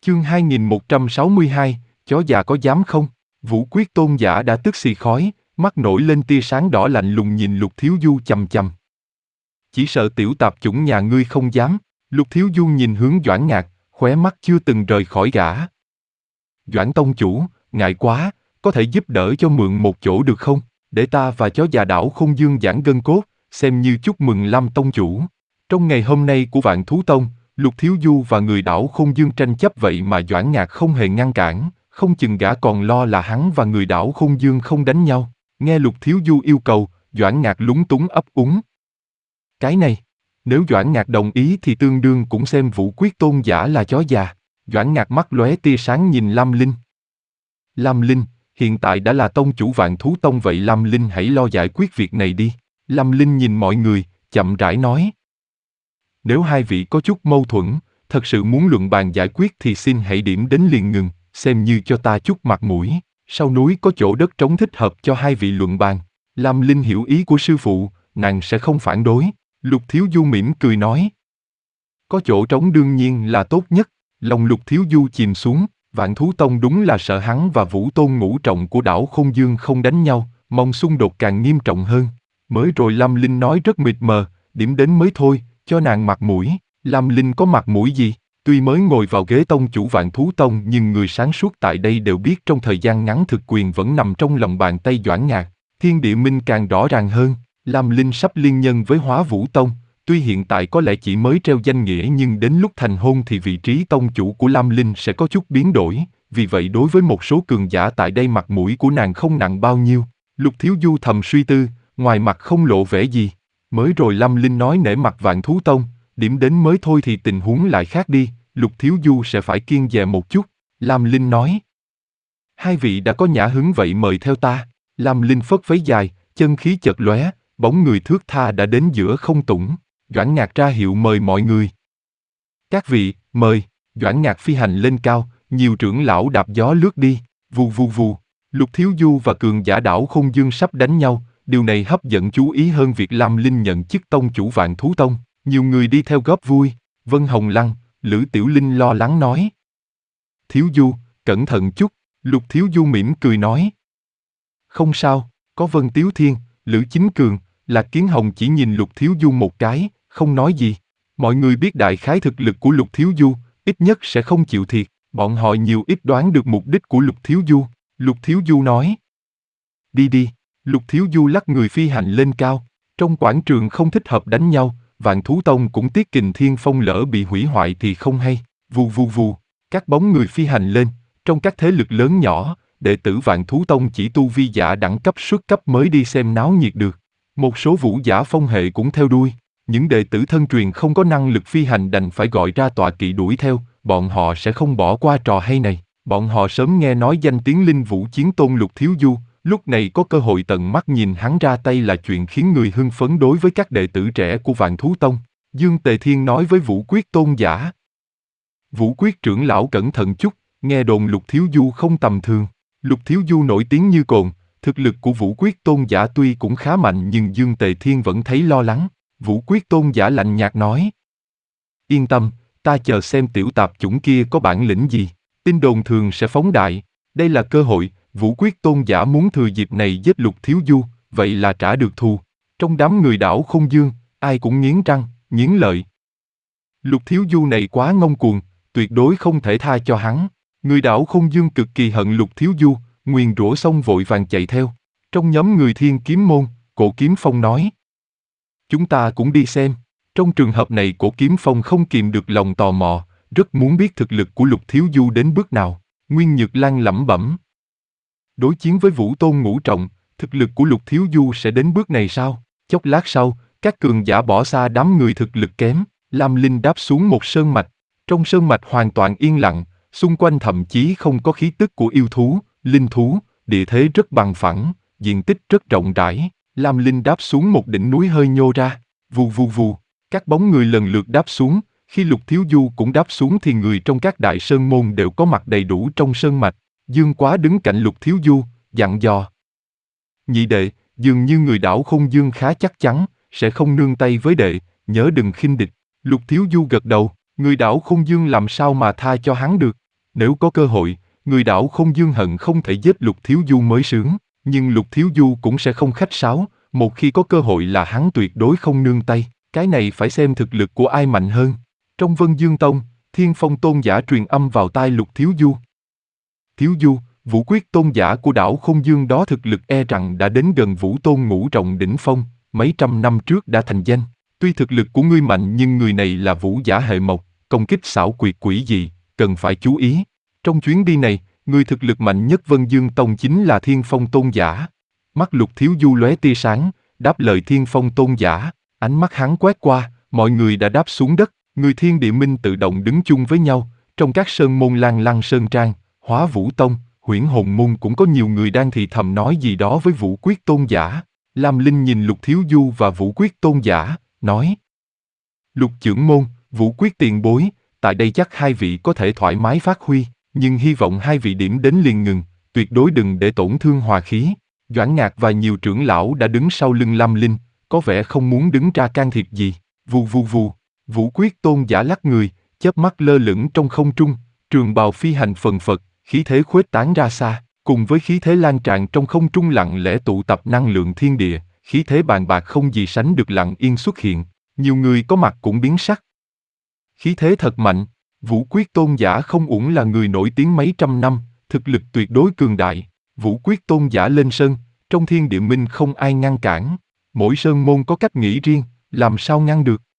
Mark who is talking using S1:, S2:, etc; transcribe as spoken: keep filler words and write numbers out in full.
S1: Chương hai nghìn một trăm sáu mươi hai, chó già có dám không? Vũ Quyết Tôn giả đã tức xì khói, mắt nổi lên tia sáng đỏ lạnh lùng nhìn Lục Thiếu Du chằm chằm. Chỉ sợ tiểu tạp chủng nhà ngươi không dám. Lục Thiếu Du nhìn hướng Doãn Ngạc, khóe mắt chưa từng rời khỏi gã. Doãn tông chủ, ngại quá, có thể giúp đỡ cho mượn một chỗ được không? Để ta và chó già đảo Không Dương giãn gân cốt, xem như chúc mừng Lâm tông chủ. Trong ngày hôm nay của Vạn Thú Tông, Lục Thiếu Du và người đảo Không Dương tranh chấp vậy mà Doãn Ngạc không hề ngăn cản, không chừng gã còn lo là hắn và người đảo Không Dương không đánh nhau. Nghe Lục Thiếu Du yêu cầu, Doãn Ngạc lúng túng ấp úng. Cái này, nếu Doãn Ngạc đồng ý thì tương đương cũng xem Vũ Quyết Tôn giả là chó già. Doãn Ngạc mắt lóe tia sáng nhìn Lam Linh. Lam Linh, hiện tại đã là tông chủ Vạn Thú Tông vậy Lam Linh hãy lo giải quyết việc này đi. Lam Linh nhìn mọi người, chậm rãi nói. Nếu hai vị có chút mâu thuẫn, thật sự muốn luận bàn giải quyết thì xin hãy điểm đến liền ngừng, xem như cho ta chút mặt mũi. Sau núi có chỗ đất trống thích hợp cho hai vị luận bàn. Lam Linh hiểu ý của sư phụ, nàng sẽ không phản đối. Lục Thiếu Du mỉm cười nói. Có chỗ trống đương nhiên là tốt nhất. Lòng Lục Thiếu Du chìm xuống, Vạn Thú Tông đúng là sợ hắn và Vũ Tôn ngũ trọng của đảo Không Dương không đánh nhau, mong xung đột càng nghiêm trọng hơn. Mới rồi Lam Linh nói rất mịt mờ, điểm đến mới thôi, cho nàng mặt mũi. Lam Linh có mặt mũi gì? Tuy mới ngồi vào ghế tông chủ Vạn Thú Tông nhưng người sáng suốt tại đây đều biết trong thời gian ngắn thực quyền vẫn nằm trong lòng bàn tay Doãn Ngạc. Thiên địa minh càng rõ ràng hơn, Lam Linh sắp liên nhân với Hóa Vũ Tông. Tuy hiện tại có lẽ chỉ mới treo danh nghĩa nhưng đến lúc thành hôn thì vị trí tông chủ của Lam Linh sẽ có chút biến đổi, vì vậy đối với một số cường giả tại đây mặt mũi của nàng không nặng bao nhiêu. Lục Thiếu Du thầm suy tư, ngoài mặt không lộ vẻ gì. Mới rồi Lam Linh nói nể mặt Vạn Thú Tông, điểm đến mới thôi thì tình huống lại khác đi, Lục Thiếu Du sẽ phải kiêng dè một chút. Lam Linh nói. Hai vị đã có nhã hứng vậy mời theo ta. Lam Linh phất váy dài, chân khí chợt lóe, bóng người thướt tha đã đến giữa không tủng. Doãn Ngạc ra hiệu mời mọi người. Các vị, mời. Doãn Ngạc phi hành lên cao, nhiều trưởng lão đạp gió lướt đi, vù vù vù. Lục Thiếu Du và cường giả đảo Không Dương sắp đánh nhau, điều này hấp dẫn chú ý hơn việc Lam Linh nhận chức tông chủ Vạn Thú Tông. Nhiều người đi theo góp vui. Vân Hồng Lăng, Lữ Tiểu Linh lo lắng nói. Thiếu Du, cẩn thận chút. Lục Thiếu Du mỉm cười nói. Không sao, có Vân Tiếu Thiên, Lữ Chính Cường, Lạc Kiến Hồng chỉ nhìn Lục Thiếu Du một cái, không nói gì. Mọi người biết đại khái thực lực của Lục Thiếu Du, ít nhất sẽ không chịu thiệt. Bọn họ nhiều ít đoán được mục đích của Lục Thiếu Du. Lục Thiếu Du nói. Đi đi. Lục Thiếu Du lắc người phi hành lên cao. Trong quảng trường không thích hợp đánh nhau, Vạn Thú Tông cũng tiếc Kình Thiên Phong lỡ bị hủy hoại thì không hay. Vù vù vù, các bóng người phi hành lên. Trong các thế lực lớn nhỏ, đệ tử Vạn Thú Tông chỉ tu vi giả đẳng cấp xuất cấp mới đi xem náo nhiệt được. Một số vũ giả phong hệ cũng theo đuôi. Những đệ tử thân truyền không có năng lực phi hành đành phải gọi ra tọa kỵ đuổi theo, bọn họ sẽ không bỏ qua trò hay này. Bọn họ sớm nghe nói danh tiếng Linh Vũ Chiến Tôn Lục Thiếu Du, lúc này có cơ hội tận mắt nhìn hắn ra tay là chuyện khiến người hưng phấn đối với các đệ tử trẻ của Vạn Thú Tông. Dương Tề Thiên nói với Vũ Quyết Tôn giả. Vũ Quyết trưởng lão cẩn thận chút, nghe đồn Lục Thiếu Du không tầm thường. Lục Thiếu Du nổi tiếng như cồn, thực lực của Vũ Quyết Tôn giả tuy cũng khá mạnh nhưng Dương Tề Thiên vẫn thấy lo lắng. Vũ Quyết Tôn giả lạnh nhạt nói. Yên tâm, ta chờ xem tiểu tạp chủng kia có bản lĩnh gì. Tin đồn thường sẽ phóng đại. Đây là cơ hội, Vũ Quyết Tôn giả muốn thừa dịp này giết Lục Thiếu Du, vậy là trả được thù. Trong đám người đảo Không Dương, ai cũng nghiến răng, nghiến lợi. Lục Thiếu Du này quá ngông cuồng, tuyệt đối không thể tha cho hắn. Người đảo Không Dương cực kỳ hận Lục Thiếu Du, nguyền rủa xong vội vàng chạy theo. Trong nhóm người Thiên Kiếm Môn, Cổ Kiếm Phong nói. Chúng ta cũng đi xem. Trong trường hợp này Cổ Kiếm Phong không kìm được lòng tò mò, rất muốn biết thực lực của Lục Thiếu Du đến bước nào. Nguyên Nhược Lan lẩm bẩm. Đối chiến với Vũ Tôn ngũ trọng, thực lực của Lục Thiếu Du sẽ đến bước này sao? Chốc lát sau, các cường giả bỏ xa đám người thực lực kém, Lam Linh đáp xuống một sơn mạch. Trong sơn mạch hoàn toàn yên lặng, xung quanh thậm chí không có khí tức của yêu thú, linh thú, địa thế rất bằng phẳng, diện tích rất rộng rãi. Lam Linh đáp xuống một đỉnh núi hơi nhô ra, vù vù vù, các bóng người lần lượt đáp xuống. Khi Lục Thiếu Du cũng đáp xuống thì người trong các đại sơn môn đều có mặt đầy đủ trong sơn mạch. Dương Quá đứng cạnh Lục Thiếu Du, dặn dò. Nhị đệ, dường như người đảo Không Dương khá chắc chắn, sẽ không nương tay với đệ, nhớ đừng khinh địch. Lục Thiếu Du gật đầu, người đảo Không Dương làm sao mà tha cho hắn được. Nếu có cơ hội, người đảo không dương hận không thể giết Lục Thiếu Du mới sướng, nhưng Lục Thiếu Du cũng sẽ không khách sáo, một khi có cơ hội là hắn tuyệt đối không nương tay, cái này phải xem thực lực của ai mạnh hơn. Trong Vân Dương Tông, Thiên Phong Tôn giả truyền âm vào tai Lục Thiếu Du. Thiếu Du, Vũ Quyết Tôn giả của đảo Không Dương đó thực lực e rằng đã đến gần Vũ Tôn Ngũ Trọng đỉnh phong, mấy trăm năm trước đã thành danh. Tuy thực lực của ngươi mạnh nhưng người này là vũ giả hệ mộc, công kích xảo quyệt quỷ dị, cần phải chú ý. Trong chuyến đi này, người thực lực mạnh nhất Vân Dương Tông chính là Thiên Phong Tôn giả. Mắt Lục Thiếu Du lóe tia sáng, đáp lời Thiên Phong Tôn giả, ánh mắt hắn quét qua, mọi người đã đáp xuống đất, người Thiên Địa Minh tự động đứng chung với nhau, trong các sơn môn Lan Lăng Sơn Trang, Hóa Vũ Tông, Huyễn Hồn Môn cũng có nhiều người đang thì thầm nói gì đó với Vũ Quyết Tôn giả. Lam Linh nhìn Lục Thiếu Du và Vũ Quyết Tôn giả, nói: Lục trưởng môn, Vũ Quyết tiền bối, tại đây chắc hai vị có thể thoải mái phát huy, nhưng hy vọng hai vị điểm đến liền ngừng, tuyệt đối đừng để tổn thương hòa khí. Doãn Ngạc và nhiều trưởng lão đã đứng sau lưng Lam Linh, có vẻ không muốn đứng ra can thiệp gì. Vù vù vù, Vũ Quyết Tôn giả lắc người, chớp mắt lơ lửng trong không trung, trường bào phi hành phần phật, khí thế khuếch tán ra xa, cùng với khí thế lan tràn trong không trung lặng lẽ tụ tập năng lượng thiên địa, khí thế bàn bạc không gì sánh được lặng yên xuất hiện, nhiều người có mặt cũng biến sắc. Khí thế thật mạnh, Vũ Quyết Tôn giả không uổng là người nổi tiếng mấy trăm năm, thực lực tuyệt đối cường đại. Vũ Quyết Tôn giả lên sân, trong Thiên Địa Minh không ai ngăn cản, mỗi sơn môn có cách nghĩ riêng, làm sao ngăn được.